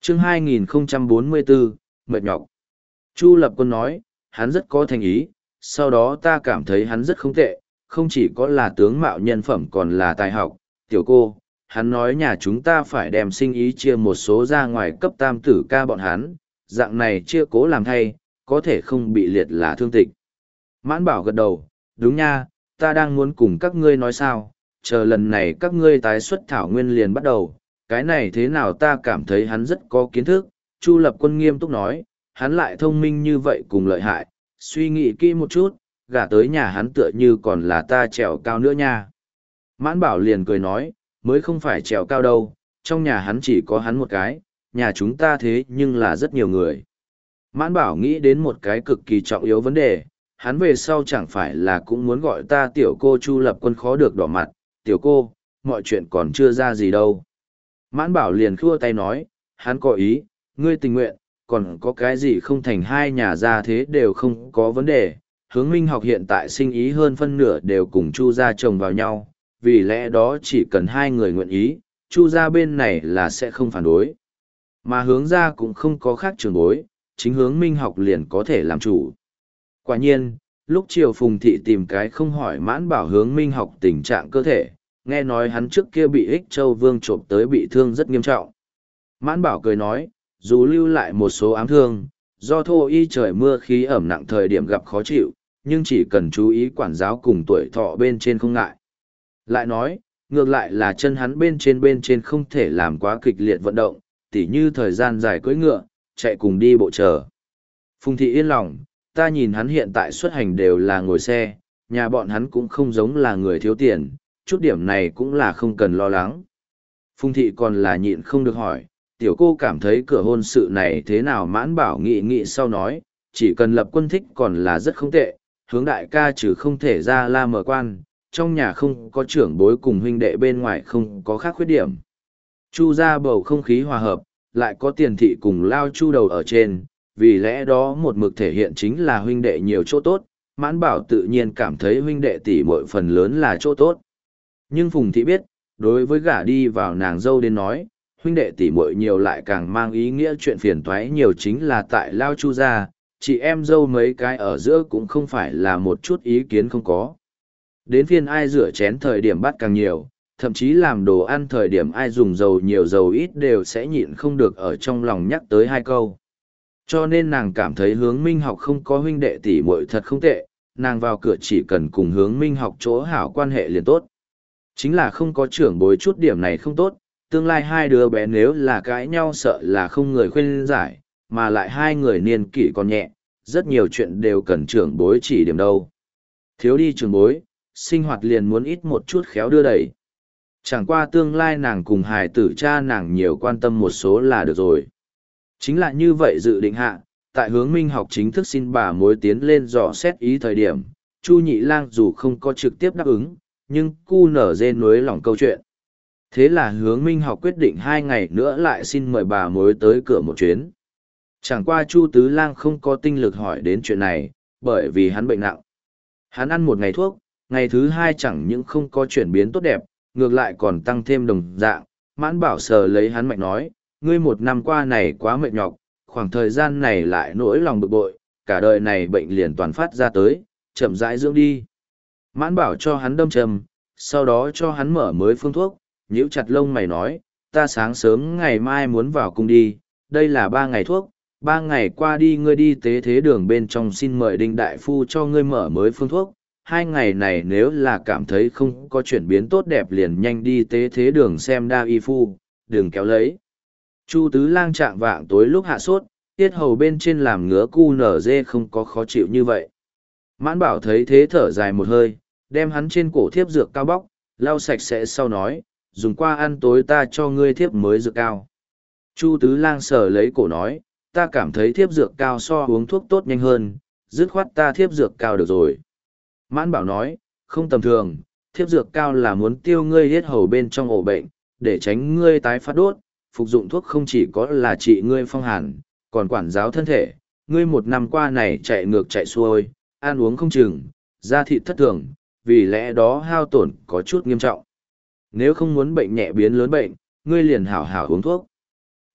Chương 2044, mệt nhọc. Chu Lập Quân nói, hắn rất có thành ý, sau đó ta cảm thấy hắn rất không tệ, không chỉ có là tướng mạo nhân phẩm còn là tài học. Tiểu cô, hắn nói nhà chúng ta phải đem sinh ý chia một số ra ngoài cấp tam tử ca bọn hắn, dạng này chia cố làm thay, có thể không bị liệt là thương tịch. Mãn Bảo gật đầu, đúng nha, ta đang muốn cùng các ngươi nói sao, chờ lần này các ngươi tái xuất thảo nguyên liền bắt đầu, cái này thế nào ta cảm thấy hắn rất có kiến thức. Chu Lập Quân nghiêm túc nói, hắn lại thông minh như vậy cùng lợi hại, suy nghĩ kỹ một chút, gả tới nhà hắn tựa như còn là ta trèo cao nữa nha. Mãn Bảo liền cười nói, mới không phải trèo cao đâu, trong nhà hắn chỉ có hắn một cái, nhà chúng ta thế nhưng là rất nhiều người. Mãn Bảo nghĩ đến một cái cực kỳ trọng yếu vấn đề, hắn về sau chẳng phải là cũng muốn gọi ta tiểu cô. Chu Lập Quân khó được đỏ mặt, tiểu cô, mọi chuyện còn chưa ra gì đâu. Mãn Bảo liền khua tay nói, hắn có ý, ngươi tình nguyện, còn có cái gì không thành, hai nhà ra thế đều không có vấn đề. Hướng Minh Học hiện tại sinh ý hơn phân nửa đều cùng Chu gia chồng vào nhau, vì lẽ đó chỉ cần hai người nguyện ý, Chu gia bên này là sẽ không phản đối. Mà Hướng gia cũng không có khác trường bối, chính Hướng Minh Học liền có thể làm chủ. Quả nhiên, lúc chiều Phùng Thị tìm cái không hỏi Mãn Bảo Hướng Minh Học tình trạng cơ thể, nghe nói hắn trước kia bị Ích Châu Vương trộm tới bị thương rất nghiêm trọng. Mãn Bảo cười nói, dù lưu lại một số ám thương, do thô y trời mưa khí ẩm nặng thời điểm gặp khó chịu, nhưng chỉ cần chú ý quản giáo cùng tuổi thọ bên trên không ngại. Lại nói, ngược lại là chân hắn bên trên không thể làm quá kịch liệt vận động, tỉ như thời gian dài cưỡi ngựa, chạy cùng đi bộ chờ. Phùng Thị yên lòng, ta nhìn hắn hiện tại xuất hành đều là ngồi xe, nhà bọn hắn cũng không giống là người thiếu tiền, chút điểm này cũng là không cần lo lắng. Phùng Thị còn là nhịn không được hỏi, tiểu cô cảm thấy cửa hôn sự này thế nào. Mãn Bảo nghĩ sau nói, chỉ cần Lập Quân thích còn là rất không tệ, Hướng đại ca trừ không thể ra la mở quan, trong nhà không có trưởng bối cùng huynh đệ bên ngoài không có khác khuyết điểm. Chu ra bầu không khí hòa hợp, lại có Tiền Thị cùng Lao Chu đầu ở trên, vì lẽ đó một mực thể hiện chính là huynh đệ nhiều chỗ tốt. Mãn Bảo tự nhiên cảm thấy huynh đệ tỷ muội phần lớn là chỗ tốt. Nhưng Phùng Thị biết, đối với gả đi vào nàng dâu đến nói, huynh đệ tỷ muội nhiều lại càng mang ý nghĩa chuyện phiền toái nhiều, chính là tại Lao Chu gia, chị em dâu mấy cái ở giữa cũng không phải là một chút ý kiến không có. Đến phiên ai rửa chén thời điểm bắt càng nhiều, thậm chí làm đồ ăn thời điểm ai dùng dầu nhiều dầu ít đều sẽ nhịn không được ở trong lòng nhắc tới hai câu. Cho nên nàng cảm thấy Hướng Minh Học không có huynh đệ tỷ muội thật không tệ, nàng vào cửa chỉ cần cùng Hướng Minh Học chỗ hảo quan hệ liền tốt. Chính là không có trưởng bối chút điểm này không tốt, tương lai hai đứa bé nếu là cãi nhau sợ là không người khuyên giải, mà lại hai người niên kỷ còn nhẹ, rất nhiều chuyện đều cần trưởng bối chỉ điểm đâu. Thiếu đi trưởng bối, sinh hoạt liền muốn ít một chút khéo đưa đẩy. Chẳng qua tương lai nàng cùng hài tử cha nàng nhiều quan tâm một số là được rồi. Chính là như vậy dự định hạ, tại Hướng Minh Học chính thức xin bà mối tiến lên dò xét ý thời điểm, Chu Nhị Lang dù không có trực tiếp đáp ứng, nhưng cu nở dê nuối lòng câu chuyện. Thế là Hướng Minh Học quyết định 2 ngày nữa lại xin mời bà mối tới cửa một chuyến. Chẳng qua Chu Tứ Lang không có tinh lực hỏi đến chuyện này, bởi vì hắn bệnh nặng. Hắn ăn một ngày thuốc, ngày thứ 2 chẳng những không có chuyển biến tốt đẹp, ngược lại còn tăng thêm đồng dạng. Mãn Bảo sờ lấy hắn mạch nói, ngươi 1 năm qua này quá mệt nhọc, khoảng thời gian này lại nỗi lòng bực bội, cả đời này bệnh liền toàn phát ra tới, chậm rãi dưỡng đi. Mãn Bảo cho hắn đâm châm, sau đó cho hắn mở mới phương thuốc, nhíu chặt lông mày nói, ta sáng sớm ngày mai muốn vào cung đi, đây là 3 ngày thuốc, 3 ngày qua đi ngươi đi tế thế đường bên trong xin mời Đinh Đại Phu cho ngươi mở mới phương thuốc, 2 ngày này nếu là cảm thấy không có chuyển biến tốt đẹp liền nhanh đi tế thế đường xem đa y phu, đừng kéo lấy. Chu Tứ Lang trạng vạng tối lúc hạ sốt, tiết hầu bên trên làm ngứa cu nở dê không có khó chịu như vậy. Mãn Bảo thấy thế thở dài một hơi, đem hắn trên cổ thiếp dược cao bóc, lau sạch sẽ sau nói, dùng qua ăn tối ta cho ngươi thiếp mới dược cao. Chu Tứ Lang sờ lấy cổ nói, ta cảm thấy thiếp dược cao so uống thuốc tốt nhanh hơn, dứt khoát ta thiếp dược cao được rồi. Mãn Bảo nói, không tầm thường, thiếp dược cao là muốn tiêu ngươi hết hầu bên trong ổ bệnh, để tránh ngươi tái phát đốt, phục dụng thuốc không chỉ có là trị ngươi phong hàn, còn quản giáo thân thể, ngươi 1 năm qua này chạy ngược chạy xuôi, ăn uống không chừng, da thịt thất thường, vì lẽ đó hao tổn có chút nghiêm trọng. Nếu không muốn bệnh nhẹ biến lớn bệnh, ngươi liền hảo hảo uống thuốc.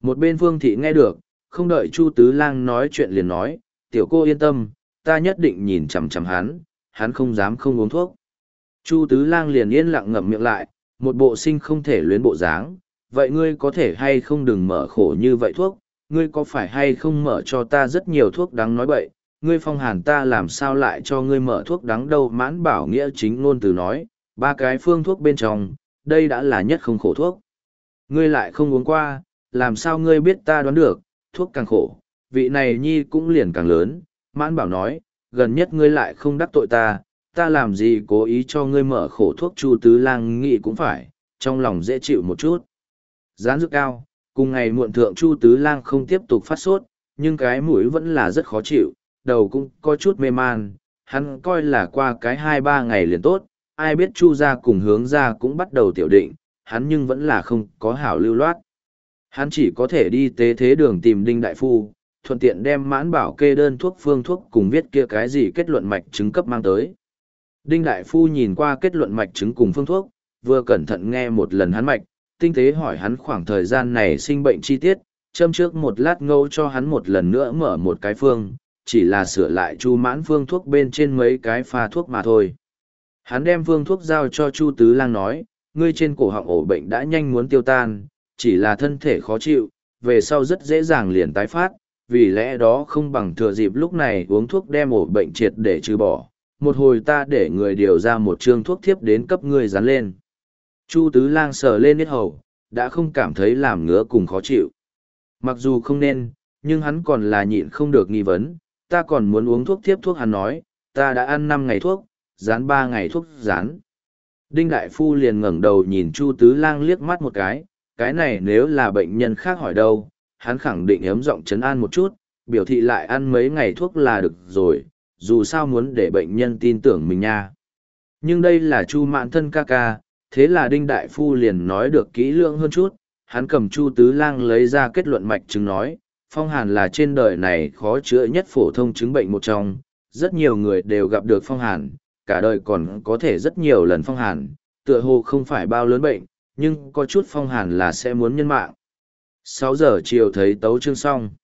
Một bên Phương Thị nghe được, không đợi Chu Tứ Lang nói chuyện liền nói, tiểu cô yên tâm, ta nhất định nhìn chằm chằm hắn không dám không uống thuốc. Chu Tứ Lang liền yên lặng ngậm miệng lại, một bộ sinh không thể luyến bộ dáng, vậy ngươi có thể hay không đừng mở khổ như vậy thuốc, ngươi có phải hay không mở cho ta rất nhiều thuốc đắng nói bậy, ngươi Phong Hàn ta làm sao lại cho ngươi mở thuốc đắng đâu. Mãn Bảo nghĩa chính ngôn từ nói, 3 cái phương thuốc bên trong, đây đã là nhất không khổ thuốc. Ngươi lại không uống qua, làm sao ngươi biết ta đoán được, thuốc càng khổ, vị này nhi cũng liền càng lớn. Mãn Bảo nói, gần nhất ngươi lại không đắc tội ta làm gì cố ý cho ngươi mở khổ thuốc. Chu Tứ Lang nghĩ cũng phải, trong lòng dễ chịu một chút. Gián dược cao, cùng ngày muộn thượng Chu Tứ Lang không tiếp tục phát sốt, nhưng cái mũi vẫn là rất khó chịu, đầu cũng có chút mê man, hắn coi là qua cái 2-3 ngày liền tốt, ai biết Chu gia cùng Hướng gia cũng bắt đầu tiểu định, hắn nhưng vẫn là không có hảo lưu loát. Hắn chỉ có thể đi tế thế đường tìm Đinh Đại Phu, thuận tiện đem Mãn Bảo kê đơn thuốc phương thuốc cùng viết kia cái gì kết luận mạch chứng cấp mang tới. Đinh Đại Phu nhìn qua kết luận mạch chứng cùng phương thuốc, vừa cẩn thận nghe một lần hắn mạch, tinh tế hỏi hắn khoảng thời gian này sinh bệnh chi tiết, châm trước một lát ngâu cho hắn một lần nữa mở một cái phương, chỉ là sửa lại Chu Mãn phương thuốc bên trên mấy cái pha thuốc mà thôi. Hắn đem phương thuốc giao cho Chu Tứ Lang nói, ngươi trên cổ họng ổ bệnh đã nhanh muốn tiêu tan, chỉ là thân thể khó chịu, về sau rất dễ dàng liền tái phát, vì lẽ đó không bằng thừa dịp lúc này uống thuốc đem ổ bệnh triệt để trừ bỏ. Một hồi ta để người điều ra một chương thuốc thiếp đến cấp ngươi dán lên. Chu Tứ Lang sờ lên yết hầu, đã không cảm thấy làm ngứa cùng khó chịu. Mặc dù không nên, nhưng hắn còn là nhịn không được nghi vấn, ta còn muốn uống thuốc thiếp. Thuốc hắn nói, ta đã ăn 5 ngày thuốc, dán 3 ngày thuốc dán. Đinh Đại Phu liền ngẩng đầu nhìn Chu Tứ Lang liếc mắt một cái này nếu là bệnh nhân khác hỏi đâu, hắn khẳng định ấm giọng trấn an một chút, biểu thị lại ăn mấy ngày thuốc là được rồi, dù sao muốn để bệnh nhân tin tưởng mình nha. Nhưng đây là Chu Mạn thân ca ca, thế là Đinh Đại Phu liền nói được kỹ lưỡng hơn chút, hắn cầm Chu Tứ Lang lấy ra kết luận mạch chứng nói, phong hàn là trên đời này khó chữa nhất phổ thông chứng bệnh một trong, rất nhiều người đều gặp được phong hàn, cả đời còn có thể rất nhiều lần phong hàn, tựa hồ không phải bao lớn bệnh, nhưng có chút phong hàn là sẽ muốn nhân mạng. 6 giờ chiều thấy tấu chương xong.